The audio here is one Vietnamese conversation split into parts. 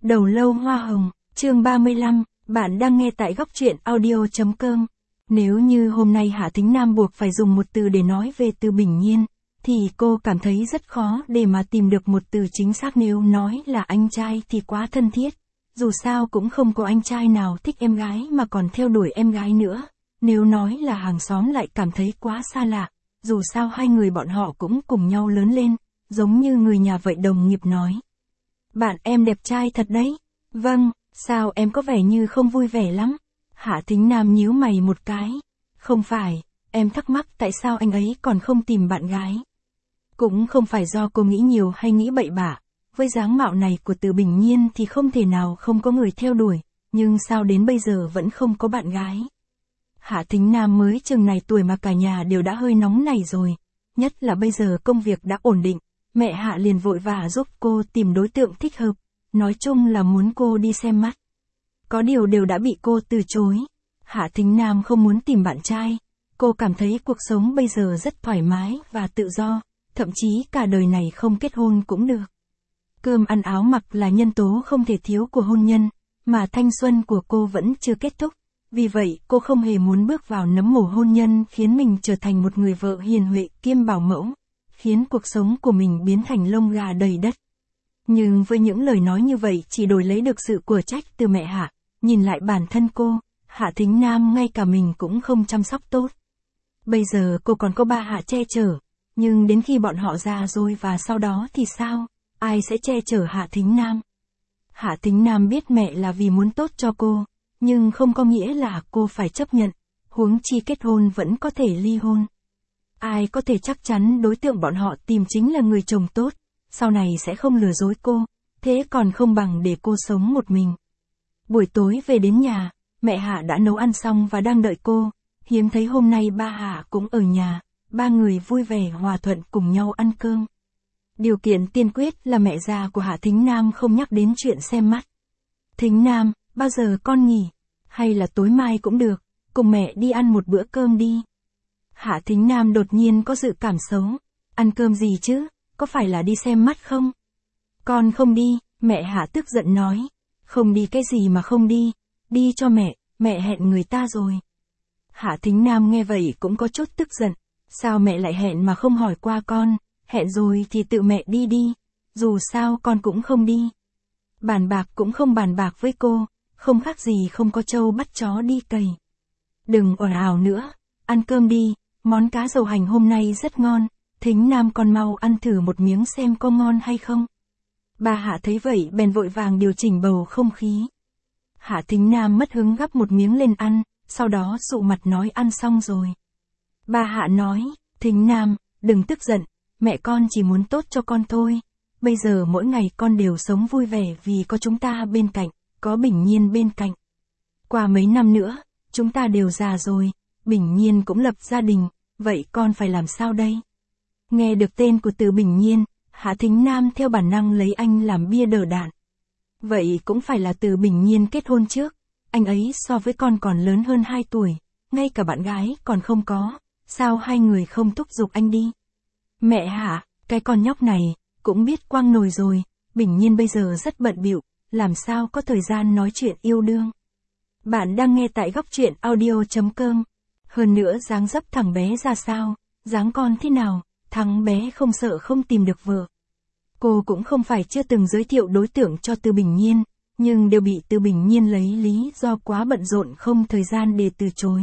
Đầu lâu hoa hồng, chương 35, bạn đang nghe tại góc truyện audio.com. Nếu như hôm nay Hạ Thính Nam buộc phải dùng một từ để nói về Từ Bình Nhiên, thì cô cảm thấy rất khó để mà tìm được một từ chính xác. Nếu nói là anh trai thì quá thân thiết, dù sao cũng không có anh trai nào thích em gái mà còn theo đuổi em gái nữa. Nếu nói là hàng xóm lại cảm thấy quá xa lạ, dù sao hai người bọn họ cũng cùng nhau lớn lên, giống như người nhà vậy. Đồng nghiệp nói: "Bạn em đẹp trai thật đấy." "Vâng, sao em có vẻ như không vui vẻ lắm?" Hạ Thính Nam nhíu mày một cái. "Không phải, em thắc mắc tại sao anh ấy còn không tìm bạn gái." Cũng không phải do cô nghĩ nhiều hay nghĩ bậy bạ, với dáng mạo này của Từ Bình Nhiên thì không thể nào không có người theo đuổi, nhưng sao đến bây giờ vẫn không có bạn gái. Hạ Thính Nam mới chừng này tuổi mà cả nhà đều đã hơi nóng này rồi, nhất là bây giờ công việc đã ổn định, mẹ Hạ liền vội vã giúp cô tìm đối tượng thích hợp, nói chung là muốn cô đi xem mắt. Có điều đều đã bị cô từ chối. Hạ Thính Nam không muốn tìm bạn trai, cô cảm thấy cuộc sống bây giờ rất thoải mái và tự do, thậm chí cả đời này không kết hôn cũng được. Cơm ăn áo mặc là nhân tố không thể thiếu của hôn nhân, mà thanh xuân của cô vẫn chưa kết thúc. Vì vậy, cô không hề muốn bước vào nấm mồ hôn nhân khiến mình trở thành một người vợ hiền huệ kiêm bảo mẫu, khiến cuộc sống của mình biến thành lông gà đầy đất. Nhưng với những lời nói như vậy chỉ đổi lấy được sự của trách từ mẹ Hạ, nhìn lại bản thân cô, Hạ Thính Nam ngay cả mình cũng không chăm sóc tốt. Bây giờ cô còn có ba Hạ che chở, nhưng đến khi bọn họ già rồi và sau đó thì sao? Ai sẽ che chở Hạ Thính Nam? Hạ Thính Nam biết mẹ là vì muốn tốt cho cô, nhưng không có nghĩa là cô phải chấp nhận, huống chi kết hôn vẫn có thể ly hôn. Ai có thể chắc chắn đối tượng bọn họ tìm chính là người chồng tốt, sau này sẽ không lừa dối cô, thế còn không bằng để cô sống một mình. Buổi tối về đến nhà, mẹ Hạ đã nấu ăn xong và đang đợi cô, hiếm thấy hôm nay ba Hạ cũng ở nhà, ba người vui vẻ hòa thuận cùng nhau ăn cơm. Điều kiện tiên quyết là mẹ già của Hạ Thính Nam không nhắc đến chuyện xem mắt. "Thính Nam, bao giờ con nghỉ? Hay là tối mai cũng được, cùng mẹ đi ăn một bữa cơm đi." Hạ Thính Nam đột nhiên có dự cảm xấu. "Ăn cơm gì chứ, có phải là đi xem mắt không?" "Con không đi," mẹ Hạ tức giận nói. "Không đi cái gì mà không đi, đi cho mẹ hẹn người ta rồi." Hạ Thính Nam nghe vậy cũng có chút tức giận. Sao mẹ lại hẹn mà không hỏi qua con, hẹn rồi thì tự mẹ đi đi, dù sao con cũng không đi. Bàn bạc cũng không bàn bạc với cô, không khác gì không có trâu bắt chó đi cày. "Đừng ồn ào nữa, ăn cơm đi, món cá dầu hành hôm nay rất ngon, Thính Nam con mau ăn thử một miếng xem có ngon hay không." Bà Hạ thấy vậy bèn vội vàng điều chỉnh bầu không khí. Hạ Thính Nam mất hứng gắp một miếng lên ăn, sau đó sụ mặt nói ăn xong rồi. Bà Hạ nói: "Thính Nam, đừng tức giận, mẹ con chỉ muốn tốt cho con thôi. Bây giờ mỗi ngày con đều sống vui vẻ vì có chúng ta bên cạnh, có Bình Nhiên bên cạnh. Qua mấy năm nữa, chúng ta đều già rồi, Bình Nhiên cũng lập gia đình, vậy con phải làm sao đây?" Nghe được tên của Từ Bình Nhiên, Hạ Thính Nam theo bản năng lấy anh làm bia đỡ đạn. Vậy cũng phải là Từ Bình Nhiên kết hôn trước, anh ấy so với con còn lớn hơn 2 tuổi, ngay cả bạn gái còn không có, sao hai người không thúc giục anh đi? "Mẹ Hạ, cái con nhóc này, cũng biết quăng nồi rồi, Bình Nhiên bây giờ rất bận bịu, làm sao có thời gian nói chuyện yêu đương." Bạn đang nghe tại góc truyện audio.com. Hơn nữa dáng dấp thằng bé ra sao, dáng con thế nào, thằng bé không sợ không tìm được vợ. Cô cũng không phải chưa từng giới thiệu đối tượng cho Từ Bình Nhiên, nhưng đều bị Từ Bình Nhiên lấy lý do quá bận rộn không thời gian để từ chối.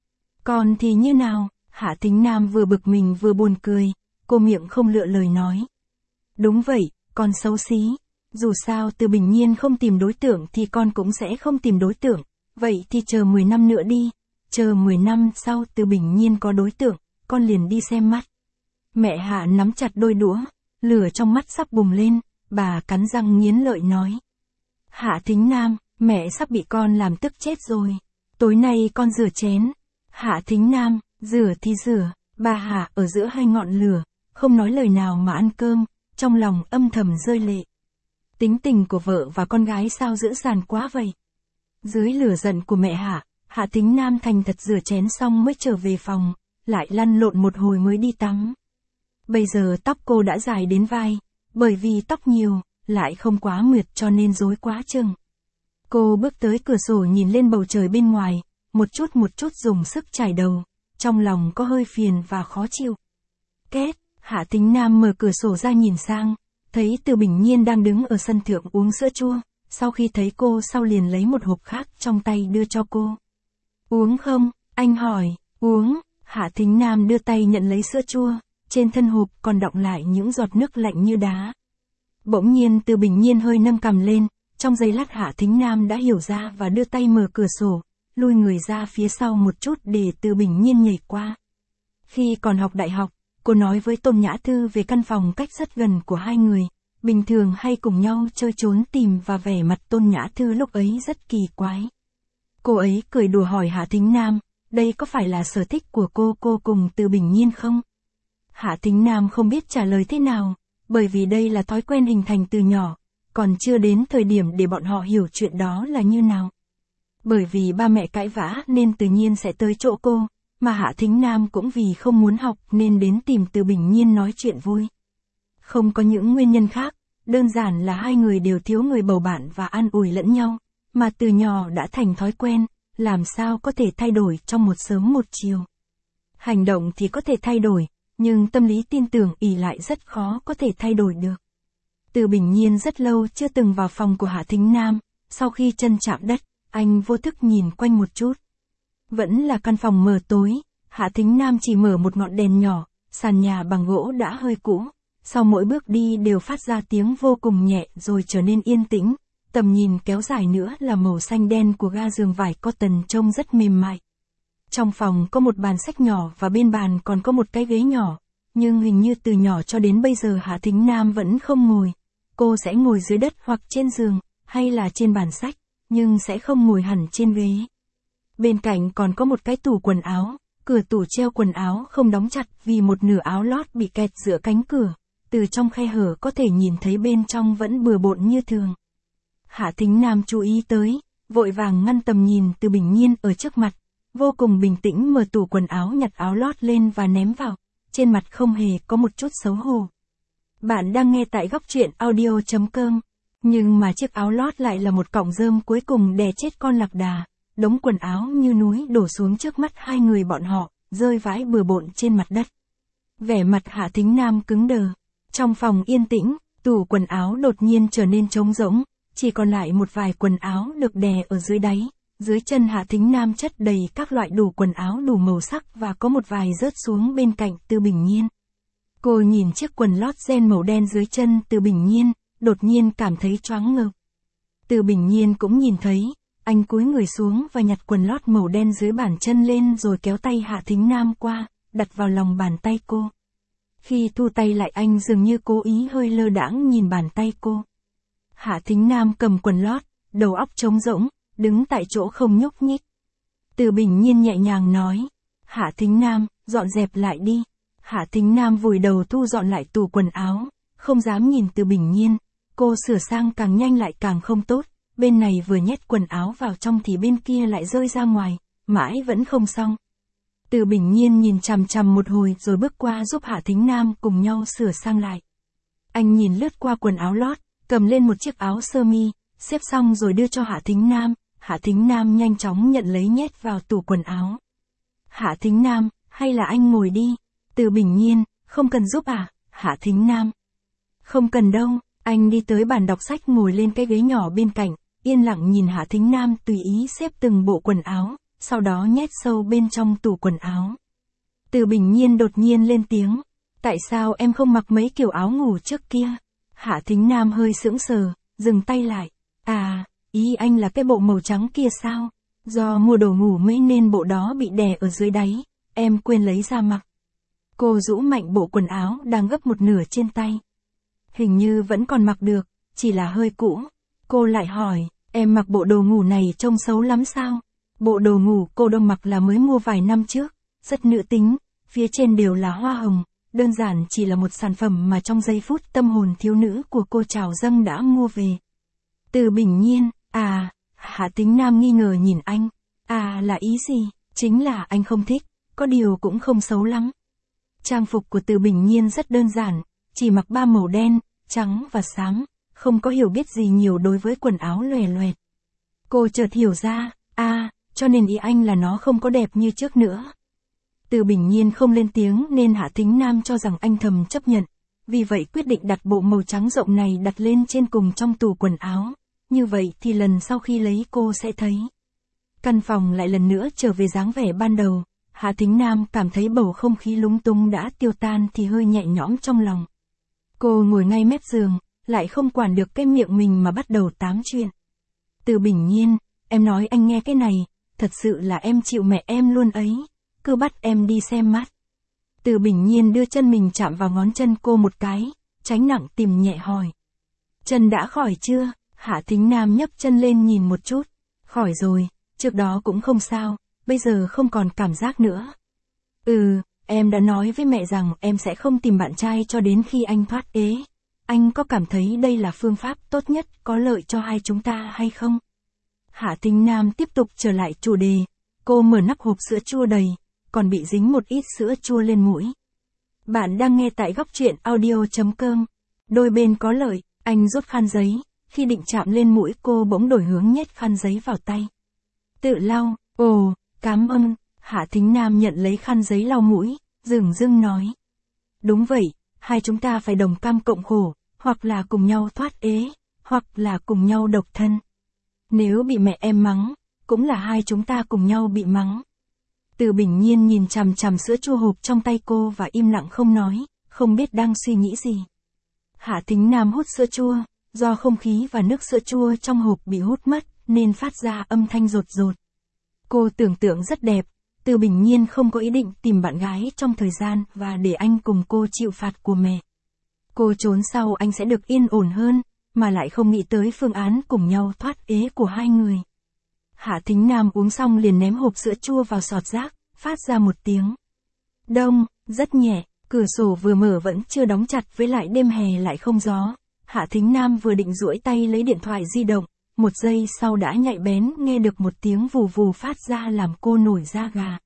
"Còn thì như nào?" Hạ Thính Nam vừa bực mình vừa buồn cười, cô miệng không lựa lời nói. "Đúng vậy, con xấu xí. Dù sao Từ Bình Nhiên không tìm đối tượng thì con cũng sẽ không tìm đối tượng, vậy thì chờ 10 năm nữa đi, chờ 10 năm sau Từ Bình Nhiên có đối tượng, con liền đi xem mắt." Mẹ Hạ nắm chặt đôi đũa, lửa trong mắt sắp bùng lên, bà cắn răng nghiến lợi nói: "Hạ Thính Nam, mẹ sắp bị con làm tức chết rồi. Tối nay con rửa chén." Hạ Thính Nam: "Rửa thì rửa." Bà Hạ ở giữa hai ngọn lửa, không nói lời nào mà ăn cơm, trong lòng âm thầm rơi lệ. Tính tình của vợ và con gái sao dữ dằn quá vậy. Dưới lửa giận của mẹ Hạ, Hạ Thính Nam thành thật rửa chén xong mới trở về phòng, lại lăn lộn một hồi mới đi tắm. Bây giờ tóc cô đã dài đến vai, bởi vì tóc nhiều, lại không quá mượt cho nên rối quá chừng. Cô bước tới cửa sổ nhìn lên bầu trời bên ngoài, một chút dùng sức chải đầu, trong lòng có hơi phiền và khó chịu. Két, Hạ Thính Nam mở cửa sổ ra nhìn sang, thấy Từ Bình Nhiên đang đứng ở sân thượng uống sữa chua, sau khi thấy cô sau liền lấy một hộp khác trong tay đưa cho cô. Uống không? Anh hỏi. Uống. Hạ Thính Nam đưa tay nhận lấy sữa chua, trên thân hộp còn đọng lại những giọt nước lạnh như đá. Bỗng nhiên Từ Bình Nhiên hơi nâng cằm lên, trong giây lát Hạ Thính Nam đã hiểu ra và đưa tay mở cửa sổ, lui người ra phía sau một chút để Từ Bình Nhiên nhảy qua. Khi còn học đại học, cô nói với Tôn Nhã Thư về căn phòng cách rất gần của hai người, bình thường hay cùng nhau chơi trốn tìm và vẻ mặt Tôn Nhã Thư lúc ấy rất kỳ quái. Cô ấy cười đùa hỏi Hạ Thính Nam, đây có phải là sở thích của cô cùng Từ Bình Nhiên không? Hạ Thính Nam không biết trả lời thế nào, bởi vì đây là thói quen hình thành từ nhỏ, còn chưa đến thời điểm để bọn họ hiểu chuyện đó là như nào. Bởi vì ba mẹ cãi vã nên tự nhiên sẽ tới chỗ cô, mà Hạ Thính Nam cũng vì không muốn học nên đến tìm Từ Bình Nhiên nói chuyện vui. Không có những nguyên nhân khác, đơn giản là hai người đều thiếu người bầu bạn và an ủi lẫn nhau, mà từ nhỏ đã thành thói quen, làm sao có thể thay đổi trong một sớm một chiều. Hành động thì có thể thay đổi, nhưng tâm lý tin tưởng ỷ lại rất khó có thể thay đổi được. Từ Bình Nhiên rất lâu chưa từng vào phòng của Hạ Thính Nam, sau khi chân chạm đất, anh vô thức nhìn quanh một chút. Vẫn là căn phòng mờ tối, Hạ Thính Nam chỉ mở một ngọn đèn nhỏ, sàn nhà bằng gỗ đã hơi cũ, sau mỗi bước đi đều phát ra tiếng vô cùng nhẹ rồi trở nên yên tĩnh, tầm nhìn kéo dài nữa là màu xanh đen của ga giường vải cotton trông rất mềm mại. Trong phòng có một bàn sách nhỏ và bên bàn còn có một cái ghế nhỏ, nhưng hình như từ nhỏ cho đến bây giờ Hạ Thính Nam vẫn không ngồi. Cô sẽ ngồi dưới đất hoặc trên giường, hay là trên bàn sách, nhưng sẽ không ngồi hẳn trên ghế. Bên cạnh còn có một cái tủ quần áo, cửa tủ treo quần áo không đóng chặt vì một nửa áo lót bị kẹt giữa cánh cửa, từ trong khe hở có thể nhìn thấy bên trong vẫn bừa bộn như thường. Hạ Thính Nam chú ý tới, vội vàng ngăn tầm nhìn Từ Bình Nhiên ở trước mặt, vô cùng bình tĩnh mở tủ quần áo nhặt áo lót lên và ném vào, trên mặt không hề có một chút xấu hổ. Bạn đang nghe tại Góc Truyện Audio.com, nhưng mà chiếc áo lót lại là một cọng rơm cuối cùng đè chết con lạc đà, đống quần áo như núi đổ xuống trước mắt hai người bọn họ, rơi vãi bừa bộn trên mặt đất. Vẻ mặt Hạ Thính Nam cứng đờ, trong phòng yên tĩnh, tủ quần áo đột nhiên trở nên trống rỗng, chỉ còn lại một vài quần áo được đè ở dưới đáy, dưới chân Hạ Thính Nam chất đầy các loại đủ quần áo đủ màu sắc và có một vài rớt xuống bên cạnh Từ Bình Nhiên. Cô nhìn chiếc quần lót ren màu đen dưới chân Từ Bình Nhiên, đột nhiên cảm thấy choáng ngợp. Từ Bình Nhiên cũng nhìn thấy, anh cúi người xuống và nhặt quần lót màu đen dưới bàn chân lên rồi kéo tay Hạ Thính Nam qua, đặt vào lòng bàn tay cô. Khi thu tay lại anh dường như cố ý hơi lơ đãng nhìn bàn tay cô. Hạ Thính Nam cầm quần lót, đầu óc trống rỗng, đứng tại chỗ không nhúc nhích. Từ Bình Nhiên nhẹ nhàng nói, Hạ Thính Nam, dọn dẹp lại đi. Hạ Thính Nam vùi đầu thu dọn lại tủ quần áo, không dám nhìn Từ Bình Nhiên. Cô sửa sang càng nhanh lại càng không tốt, bên này vừa nhét quần áo vào trong thì bên kia lại rơi ra ngoài, mãi vẫn không xong. Từ Bình Nhiên nhìn chằm chằm một hồi rồi bước qua giúp Hạ Thính Nam cùng nhau sửa sang lại. Anh nhìn lướt qua quần áo lót, cầm lên một chiếc áo sơ mi, xếp xong rồi đưa cho Hạ Thính Nam. Hạ Thính Nam nhanh chóng nhận lấy nhét vào tủ quần áo. Hạ Thính Nam, hay là anh ngồi đi. Từ Bình Nhiên, không cần giúp à? Hạ Thính Nam. Không cần đâu, anh đi tới bàn đọc sách ngồi lên cái ghế nhỏ bên cạnh, yên lặng nhìn Hạ Thính Nam tùy ý xếp từng bộ quần áo, sau đó nhét sâu bên trong tủ quần áo. Từ Bình Nhiên đột nhiên lên tiếng, tại sao em không mặc mấy kiểu áo ngủ trước kia? Hạ Thính Nam hơi sững sờ, dừng tay lại. À, ý anh là cái bộ màu trắng kia sao? Do mua đồ ngủ mới nên bộ đó bị đè ở dưới đáy, em quên lấy ra mặc. Cô rũ mạnh bộ quần áo đang gấp một nửa trên tay. Hình như vẫn còn mặc được, chỉ là hơi cũ. Cô lại hỏi, em mặc bộ đồ ngủ này trông xấu lắm sao? Bộ đồ ngủ cô đông mặc là mới mua vài năm trước, rất nữ tính, phía trên đều là hoa hồng, đơn giản chỉ là một sản phẩm mà trong giây phút tâm hồn thiếu nữ của cô trào dâng đã mua về. Từ Bình Nhiên, à, Hạ Thính Nam nghi ngờ nhìn anh, à là ý gì? Chính là anh không thích, có điều cũng không xấu lắm. Trang phục của Từ Bình Nhiên rất đơn giản, chỉ mặc 3 màu đen, trắng và xám, không có hiểu biết gì nhiều đối với quần áo lòe loẹt. Cô chợt hiểu ra, cho nên ý anh là nó không có đẹp như trước nữa. Từ Bình Nhiên không lên tiếng nên Hạ Thính Nam cho rằng anh thầm chấp nhận, vì vậy quyết định đặt bộ màu trắng rộng này đặt lên trên cùng trong tủ quần áo, như vậy thì lần sau khi lấy cô sẽ thấy. Căn phòng lại lần nữa trở về dáng vẻ ban đầu, Hạ Thính Nam cảm thấy bầu không khí lúng túng đã tiêu tan thì hơi nhẹ nhõm trong lòng. Cô ngồi ngay mép giường, lại không quản được cái miệng mình mà bắt đầu tám chuyện. Từ Bình Nhiên, em nói anh nghe cái này, thật sự là em chịu mẹ em luôn ấy, cứ bắt em đi xem mắt. Từ Bình Nhiên đưa chân mình chạm vào ngón chân cô một cái, tránh nặng tìm nhẹ hỏi. Chân đã khỏi chưa? Hạ Thính Nam nhấc chân lên nhìn một chút. Khỏi rồi, trước đó cũng không sao, bây giờ không còn cảm giác nữa. Em đã nói với mẹ rằng em sẽ không tìm bạn trai cho đến khi anh thoát ế. Anh có cảm thấy đây là phương pháp tốt nhất có lợi cho hai chúng ta hay không? Hạ Thính Nam tiếp tục trở lại chủ đề. Cô mở nắp hộp sữa chua đầy, còn bị dính một ít sữa chua lên mũi. Bạn đang nghe tại góc truyện audio.com. Đôi bên có lợi, anh rút khăn giấy, khi định chạm lên mũi cô bỗng đổi hướng nhét khăn giấy vào tay. Tự lau, cảm ơn. Hạ Thính Nam nhận lấy khăn giấy lau mũi, dửng dưng nói. Đúng vậy, hai chúng ta phải đồng cam cộng khổ, hoặc là cùng nhau thoát ế, hoặc là cùng nhau độc thân. Nếu bị mẹ em mắng, cũng là hai chúng ta cùng nhau bị mắng. Từ Bình Nhiên nhìn chằm chằm sữa chua hộp trong tay cô và im lặng không nói, không biết đang suy nghĩ gì. Hạ Thính Nam hút sữa chua, do không khí và nước sữa chua trong hộp bị hút mất, nên phát ra âm thanh rột rột. Cô tưởng tượng rất đẹp, Từ Bình Nhiên không có ý định tìm bạn gái trong thời gian và để anh cùng cô chịu phạt của mẹ. Cô trốn sau anh sẽ được yên ổn hơn, mà lại không nghĩ tới phương án cùng nhau thoát ế của hai người. Hạ Thính Nam uống xong liền ném hộp sữa chua vào sọt rác, phát ra một tiếng đông, rất nhẹ, cửa sổ vừa mở vẫn chưa đóng chặt với lại đêm hè lại không gió. Hạ Thính Nam vừa định duỗi tay lấy điện thoại di động, một giây sau đã nhạy bén nghe được một tiếng vù vù phát ra làm cô nổi da gà.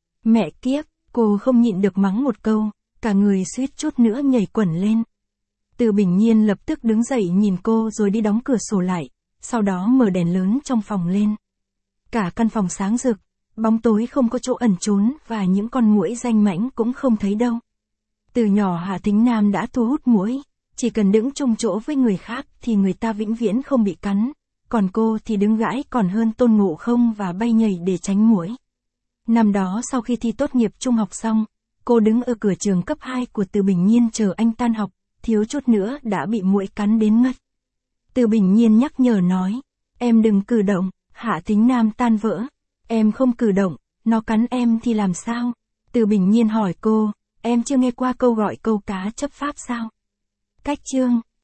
Mẹ kiếp, cô không nhịn được mắng một câu, cả người suýt chút nữa nhảy quẩn lên. Từ Bình Nhiên lập tức đứng dậy nhìn cô rồi đi đóng cửa sổ lại, sau đó mở đèn lớn trong phòng lên. Cả căn phòng sáng rực, bóng tối không có chỗ ẩn trốn và những con muỗi danh mãnh cũng không thấy đâu. Từ nhỏ Hạ Thính Nam đã thu hút muỗi, chỉ cần đứng chung chỗ với người khác thì người ta vĩnh viễn không bị cắn, còn cô thì đứng gãi còn hơn Tôn Ngộ Không và bay nhảy để tránh muỗi. Năm đó sau khi thi tốt nghiệp trung học xong, cô đứng ở cửa trường cấp 2 của Từ Bình Nhiên chờ anh tan học, thiếu chút nữa đã bị muỗi cắn đến ngất. Từ Bình Nhiên nhắc nhở nói, em đừng cử động. Hạ Thính Nam tan vỡ, em không cử động, nó cắn em thì làm sao? Từ Bình Nhiên hỏi cô, em chưa nghe qua câu gọi câu cá chấp pháp sao? Cách chương